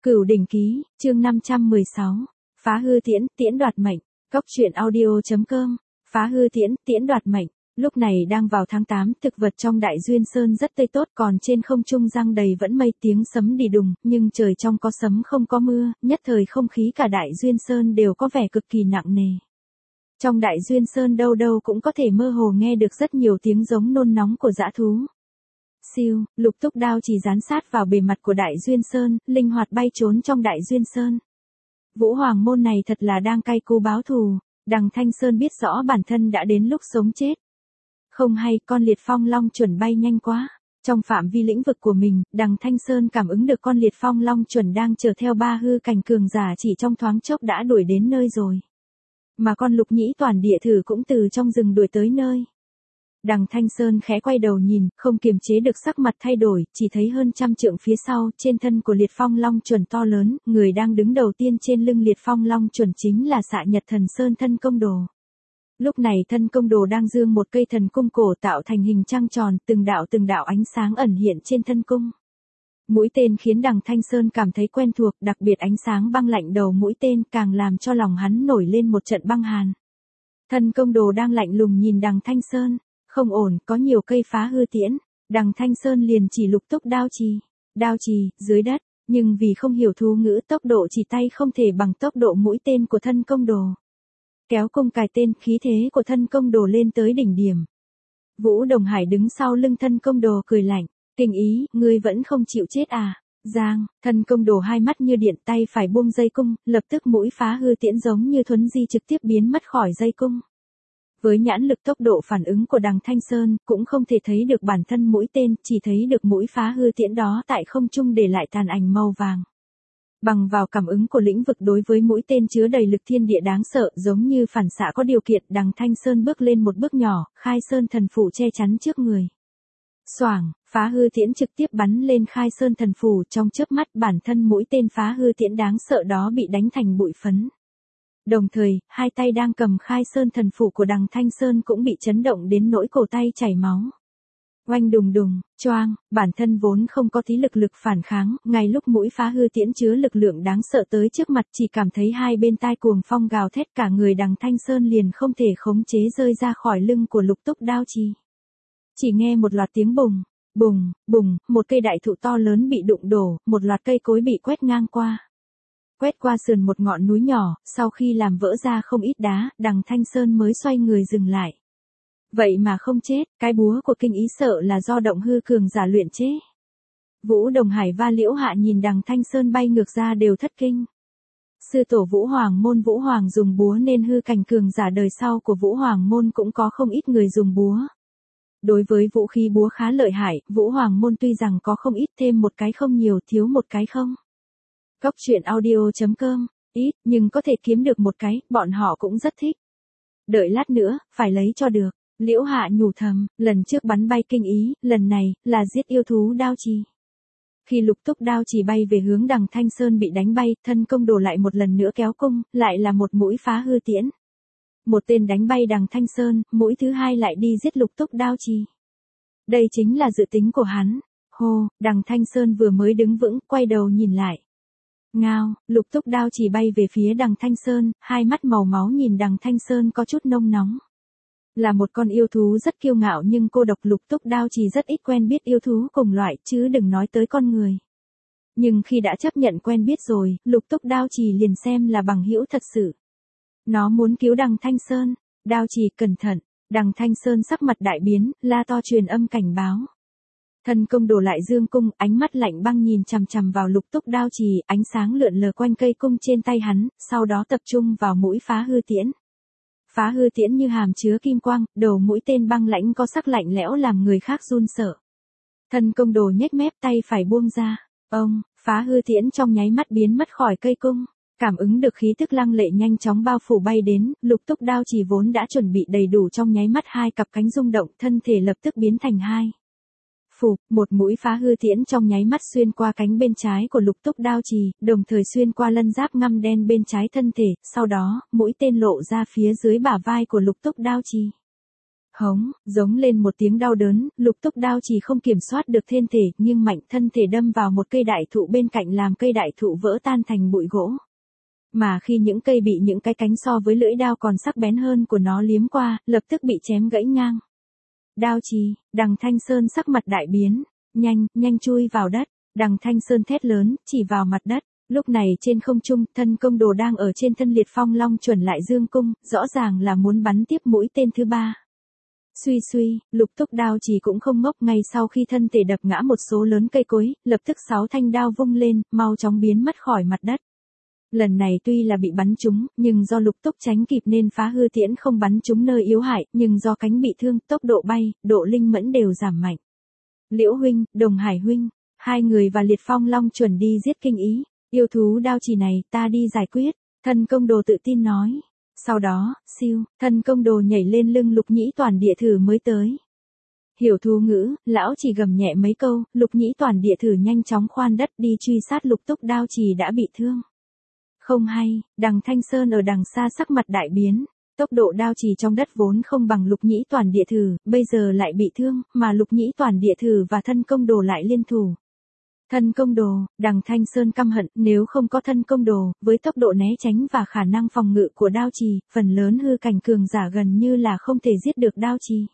Cửu đỉnh ký, chương 516. Phá hư tiễn, tiễn đoạt mệnh. Cốc truyện audio.com. Phá hư tiễn, tiễn đoạt mệnh. Lúc này đang vào tháng 8, thực vật trong Đại Duyên Sơn rất tươi tốt, còn trên không trung giăng đầy vẫn mây, tiếng sấm đì đùng, nhưng trời trong có sấm không có mưa, nhất thời không khí cả Đại Duyên Sơn đều có vẻ cực kỳ nặng nề. Trong Đại Duyên Sơn đâu đâu cũng có thể mơ hồ nghe được rất nhiều tiếng giống nôn nóng của dã thú. Siêu, Lục Túc đao chỉ dán sát vào bề mặt của Đại Duyên Sơn, linh hoạt bay trốn trong Đại Duyên Sơn. Vũ Hoàng môn này thật là đang cay cú báo thù, Đằng Thanh Sơn biết rõ bản thân đã đến lúc sống chết. Không hay, con liệt phong long chuẩn bay nhanh quá. Trong phạm vi lĩnh vực của mình, Đằng Thanh Sơn cảm ứng được con liệt phong long chuẩn đang chở theo ba hư cảnh cường giả chỉ trong thoáng chốc đã đuổi đến nơi rồi. Mà con lục nhĩ toàn địa thử cũng từ trong rừng đuổi tới nơi. Đằng Thanh Sơn khẽ quay đầu nhìn, không kiềm chế được sắc mặt thay đổi, chỉ thấy hơn trăm trượng phía sau, trên thân của liệt phong long chuẩn to lớn, người đang đứng đầu tiên trên lưng liệt phong long chuẩn chính là Xạ Nhật Thần Sơn Thân Công Đồ. Lúc này Thân Công Đồ đang giương một cây thần cung cổ tạo thành hình trăng tròn, từng đạo ánh sáng ẩn hiện trên thân cung. Mũi tên khiến Đằng Thanh Sơn cảm thấy quen thuộc, đặc biệt ánh sáng băng lạnh đầu mũi tên càng làm cho lòng hắn nổi lên một trận băng hàn. Thân Công Đồ đang lạnh lùng nhìn Đằng Thanh Sơn. Không ổn, có nhiều cây phá hư tiễn. Đằng Thanh Sơn liền chỉ Lục Túc đao trì. Đao trì, dưới đất, nhưng vì không hiểu thú ngữ tốc độ chỉ tay không thể bằng tốc độ mũi tên của Thân Công Đồ. Kéo cung cài tên, khí thế của Thân Công Đồ lên tới đỉnh điểm. Vũ Đồng Hải đứng sau lưng Thân Công Đồ cười lạnh, kinh ý, ngươi vẫn không chịu chết à? Giang, Thân Công Đồ hai mắt như điện, tay phải buông dây cung, lập tức mũi phá hư tiễn giống như thuấn di trực tiếp biến mất khỏi dây cung. Với nhãn lực tốc độ phản ứng của Đằng Thanh Sơn, cũng không thể thấy được bản thân mũi tên, chỉ thấy được mũi phá hư tiễn đó tại không trung để lại tàn ảnh màu vàng. Bằng vào cảm ứng của lĩnh vực đối với mũi tên chứa đầy lực thiên địa đáng sợ, giống như phản xạ có điều kiện, Đằng Thanh Sơn bước lên một bước nhỏ, Khai Sơn Thần Phủ che chắn trước người. Xoảng, phá hư tiễn trực tiếp bắn lên Khai Sơn Thần Phủ, trong chớp mắt bản thân mũi tên phá hư tiễn đáng sợ đó bị đánh thành bụi phấn. Đồng thời, hai tay đang cầm Khai Sơn Thần Phủ của Đằng Thanh Sơn cũng bị chấn động đến nỗi cổ tay chảy máu. Oanh đùng đùng, choang, bản thân vốn không có tí lực phản kháng, ngay lúc mũi phá hư tiễn chứa lực lượng đáng sợ tới trước mặt chỉ cảm thấy hai bên tai cuồng phong gào thét, cả người Đằng Thanh Sơn liền không thể khống chế rơi ra khỏi lưng của Lục Túc đao trì. Chỉ nghe một loạt tiếng bùng, bùng, bùng, một cây đại thụ to lớn bị đụng đổ, một loạt cây cối bị quét ngang qua. Quét qua sườn một ngọn núi nhỏ, sau khi làm vỡ ra không ít đá, Đằng Thanh Sơn mới xoay người dừng lại. Vậy mà không chết, cái búa của kinh ý sợ là do động hư cường giả luyện chế. Vũ Đồng Hải và Liễu Hạ nhìn Đằng Thanh Sơn bay ngược ra đều thất kinh. Sư tổ Vũ Hoàng môn Vũ Hoàng dùng búa nên hư cảnh cường giả đời sau của Vũ Hoàng môn cũng có không ít người dùng búa. Đối với vũ khí búa khá lợi hại, Vũ Hoàng môn tuy rằng có không ít, thêm một cái không nhiều, thiếu một cái không. Cốc truyện audio.com, ít, nhưng có thể kiếm được một cái, bọn họ cũng rất thích. Đợi lát nữa, phải lấy cho được. Liễu Hạ nhủ thầm, lần trước bắn bay kinh ý, lần này, là giết yêu thú đao trì. Khi Lục Túc đao trì bay về hướng Đằng Thanh Sơn bị đánh bay, Thân Công Đồ lại một lần nữa kéo cung, lại là một mũi phá hư tiễn. Một tên đánh bay Đằng Thanh Sơn, mũi thứ hai lại đi giết Lục Túc đao trì. Đây chính là dự tính của hắn. Hô, Đằng Thanh Sơn vừa mới đứng vững, quay đầu nhìn lại. Ngao, Lục Túc đao chỉ bay về phía Đằng Thanh Sơn, hai mắt màu máu nhìn Đằng Thanh Sơn có chút nôn nóng. Là một con yêu thú rất kiêu ngạo nhưng cô độc, Lục Túc đao chỉ rất ít quen biết yêu thú cùng loại, chứ đừng nói tới con người. Nhưng khi đã chấp nhận quen biết rồi, Lục Túc đao chỉ liền xem là bằng hữu thật sự. Nó muốn cứu Đằng Thanh Sơn. Đao chỉ cẩn thận. Đằng Thanh Sơn sắc mặt đại biến, la to truyền âm cảnh báo. Thân Công Đồ lại dương cung, ánh mắt lạnh băng nhìn chằm chằm vào Lục Túc đao trì, ánh sáng lượn lờ quanh cây cung trên tay hắn, sau đó tập trung vào mũi phá hư tiễn. Phá hư tiễn như hàm chứa kim quang, đầu mũi tên băng lãnh có sắc lạnh lẽo làm người khác run sợ. Thân Công Đồ nhếch mép, tay phải buông ra. Ông, phá hư tiễn trong nháy mắt biến mất khỏi cây cung. Cảm ứng được khí tức lăng lệ nhanh chóng bao phủ bay đến, Lục Túc đao trì vốn đã chuẩn bị đầy đủ, trong nháy mắt hai cặp cánh rung động, thân thể lập tức biến thành hai. Phụp, một mũi phá hư tiễn trong nháy mắt xuyên qua cánh bên trái của Lục Túc đao trì, đồng thời xuyên qua lân giáp ngăm đen bên trái thân thể, sau đó, mũi tên lộ ra phía dưới bả vai của Lục Túc đao trì. Hống, giống lên một tiếng đau đớn, Lục Túc Đao Chỉ không kiểm soát được thân thể, nhưng mạnh thân thể đâm vào một cây đại thụ bên cạnh làm cây đại thụ vỡ tan thành bụi gỗ. Mà khi những cây bị những cái cánh so với lưỡi đao còn sắc bén hơn của nó liếm qua, lập tức bị chém gãy ngang. Đao Trì, Đằng Thanh Sơn sắc mặt đại biến, nhanh chui vào đất, Đằng Thanh Sơn thét lớn, chỉ vào mặt đất. Lúc này trên không trung, Thân Công Đồ đang ở trên thân Liệt Phong Long chuẩn lại dương cung, rõ ràng là muốn bắn tiếp mũi tên thứ ba. Suy, Lục Túc Đao Chỉ cũng không ngốc, ngay sau khi thân thể đập ngã một số lớn cây cối, lập tức 6 thanh đao vung lên, mau chóng biến mất khỏi mặt đất. Lần này tuy là bị bắn trúng, nhưng do Lục Túc tránh kịp nên phá hư tiễn không bắn trúng nơi yếu hại, nhưng do cánh bị thương, tốc độ bay, độ linh mẫn đều giảm mạnh. Liễu huynh, Đồng Hải huynh, hai người và Liệt Phong Long chuẩn đi giết kinh ý, yêu thú đao chỉ này ta đi giải quyết, Thân Công Đồ tự tin nói. Sau đó, Thân Công Đồ nhảy lên lưng Lục Nhĩ Toàn Địa Thử mới tới. Hiểu thú ngữ, lão chỉ gầm nhẹ mấy câu, Lục Nhĩ Toàn Địa Thử nhanh chóng khoan đất đi truy sát Lục Túc Đao Chỉ đã bị thương. Không hay, Đằng Thanh Sơn ở đằng xa sắc mặt đại biến, tốc độ đao chỉ trong đất vốn không bằng Lục Nhĩ Toàn Địa Thử, bây giờ lại bị thương, mà Lục Nhĩ Toàn Địa Thử và Thân Công Đồ lại liên thủ. Thân Công Đồ, Đằng Thanh Sơn căm hận, nếu không có Thân Công Đồ, với tốc độ né tránh và khả năng phòng ngự của đao trì, phần lớn hư cảnh cường giả gần như là không thể giết được đao trì.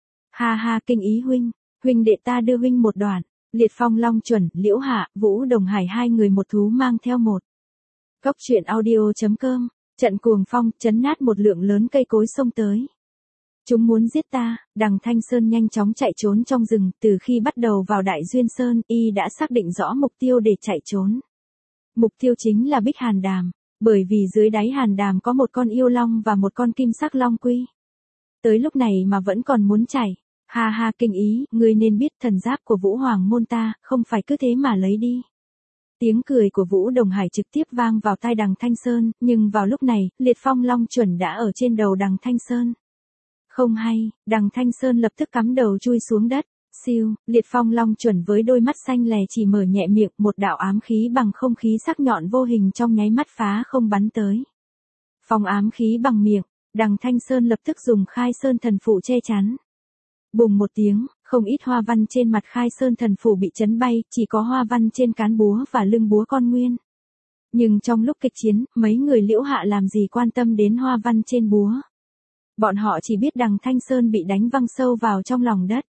Ha, kinh ý huynh đệ ta đưa huynh một đoạn, Liệt Phong Long chuẩn, Liễu Hạ, Vũ Đồng Hải hai người một thú mang theo một. Cốc truyện audio.com, trận cuồng phong, chấn nát một lượng lớn cây cối xông tới. Chúng muốn giết ta, Đằng Thanh Sơn nhanh chóng chạy trốn trong rừng, từ khi bắt đầu vào Đại Duyên Sơn, y đã xác định rõ mục tiêu để chạy trốn. Mục tiêu chính là Bích Hàn Đàm, bởi vì dưới đáy Hàn Đàm có một con yêu long và một con kim sắc long quy. Tới lúc này mà vẫn còn muốn chạy, ha kinh ý, ngươi nên biết thần giáp của Vũ Hoàng môn ta, không phải cứ thế mà lấy đi. Tiếng cười của Vũ Đồng Hải trực tiếp vang vào tai Đằng Thanh Sơn, nhưng vào lúc này, Liệt Phong Long chuẩn đã ở trên đầu Đằng Thanh Sơn. Không hay, Đằng Thanh Sơn lập tức cắm đầu chui xuống đất. Liệt Phong Long chuẩn với đôi mắt xanh lè chỉ mở nhẹ miệng, một đạo ám khí bằng không khí sắc nhọn vô hình trong nháy mắt phá không bắn tới. Phong ám khí bằng miệng, Đằng Thanh Sơn lập tức dùng Khai Sơn Thần Phủ che chắn. Bùng một tiếng, không ít hoa văn trên mặt Khai Sơn Thần Phủ bị chấn bay, chỉ có hoa văn trên cán búa và lưng búa con nguyên. Nhưng trong lúc kịch chiến, mấy người Liễu Hạ làm gì quan tâm đến hoa văn trên búa. Bọn họ chỉ biết Đằng Thanh Sơn bị đánh văng sâu vào trong lòng đất.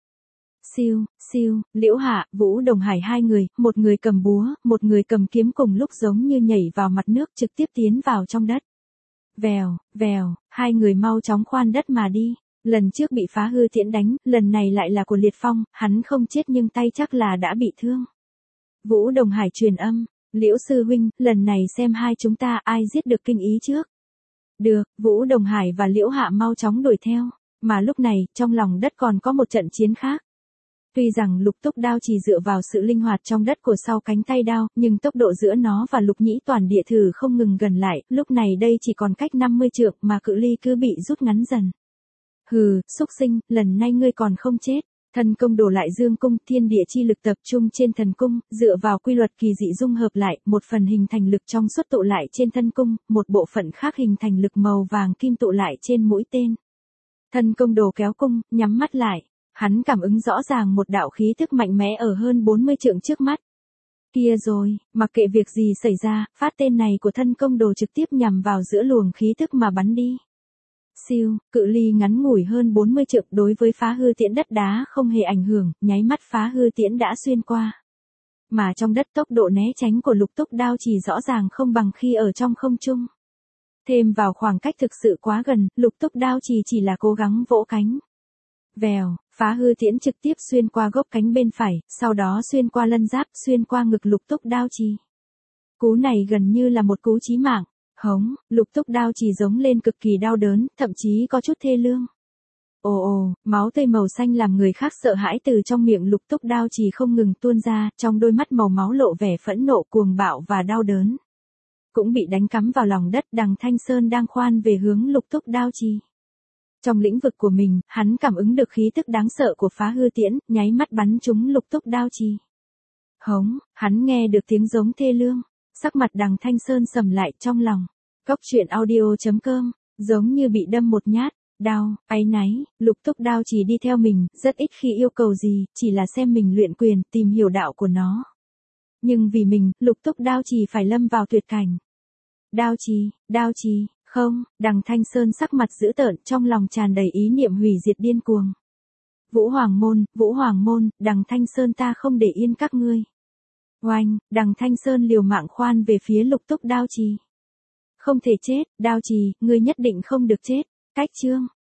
Liễu Hạ, Vũ Đồng Hải hai người, một người cầm búa, một người cầm kiếm cùng lúc giống như nhảy vào mặt nước trực tiếp tiến vào trong đất. Vèo, hai người mau chóng khoan đất mà đi. Lần trước bị phá hư tiễn đánh, lần này lại là của Liệt Phong, hắn không chết nhưng tay chắc là đã bị thương. Vũ Đồng Hải truyền âm, Liễu sư huynh, lần này xem hai chúng ta ai giết được kinh ý trước. Được, Vũ Đồng Hải và Liễu Hạ mau chóng đuổi theo, mà lúc này, trong lòng đất còn có một trận chiến khác. Tuy rằng Lục Túc Đao chỉ dựa vào sự linh hoạt trong đất của sau cánh tay đao, nhưng tốc độ giữa nó và Lục Nhĩ Toàn Địa Thử không ngừng gần lại, lúc này đây chỉ còn cách 50 trượng mà cự ly cứ bị rút ngắn dần. Hừ, xúc sinh, lần này ngươi còn không chết. Thân Công Đồ lại dương cung, thiên địa chi lực tập trung trên thần cung, dựa vào quy luật kỳ dị dung hợp lại, một phần hình thành lực trong suốt tụ lại trên thân cung, một bộ phận khác hình thành lực màu vàng kim tụ lại trên mũi tên. Thân Công Đồ kéo cung, nhắm mắt lại, hắn cảm ứng rõ ràng một đạo khí thức mạnh mẽ ở hơn 40 trượng trước mắt. Kia rồi, mặc kệ việc gì xảy ra, phát tên này của Thân Công Đồ trực tiếp nhằm vào giữa luồng khí thức mà bắn đi. Cự ly ngắn ngủi hơn 40 trượng đối với phá hư tiễn đất đá không hề ảnh hưởng, nháy mắt phá hư tiễn đã xuyên qua. Mà trong đất tốc độ né tránh của Lục Túc Đao chỉ rõ ràng không bằng khi ở trong không trung. Thêm vào khoảng cách thực sự quá gần, Lục Túc Đao chỉ là cố gắng vỗ cánh. Vèo, phá hư tiễn trực tiếp xuyên qua gốc cánh bên phải, sau đó xuyên qua lân giáp, xuyên qua ngực Lục Túc Đao chỉ. Cú này gần như là một cú chí mạng. Hống, Lục Túc Đao chỉ giống lên cực kỳ đau đớn, thậm chí có chút thê lương. Ồ, máu tươi màu xanh làm người khác sợ hãi từ trong miệng Lục Túc Đao chỉ không ngừng tuôn ra, trong đôi mắt màu máu lộ vẻ phẫn nộ cuồng bạo và đau đớn. Cũng bị đánh cắm vào lòng đất, Đằng Thanh Sơn đang khoan về hướng Lục Túc Đao chỉ. Trong lĩnh vực của mình, hắn cảm ứng được khí tức đáng sợ của phá hư tiễn, nháy mắt bắn trúng Lục Túc Đao chỉ. Hống, hắn nghe được tiếng giống thê lương. Sắc mặt Đằng Thanh Sơn sầm lại trong lòng. Cốc truyện audio.com, giống như bị đâm một nhát, đau, áy náy, Lục Túc Đao chỉ đi theo mình, rất ít khi yêu cầu gì, chỉ là xem mình luyện quyền, tìm hiểu đạo của nó. Nhưng vì mình, Lục Túc Đao chỉ phải lâm vào tuyệt cảnh. Đao trì, không, Đằng Thanh Sơn sắc mặt dữ tợn, trong lòng tràn đầy ý niệm hủy diệt điên cuồng. Vũ Hoàng Môn, Đằng Thanh Sơn ta không để yên các ngươi. Oanh, Đằng Thanh Sơn liều mạng khoan về phía Lục Túc Đao trì. Không thể chết, Đao trì, ngươi nhất định không được chết. Cách chương,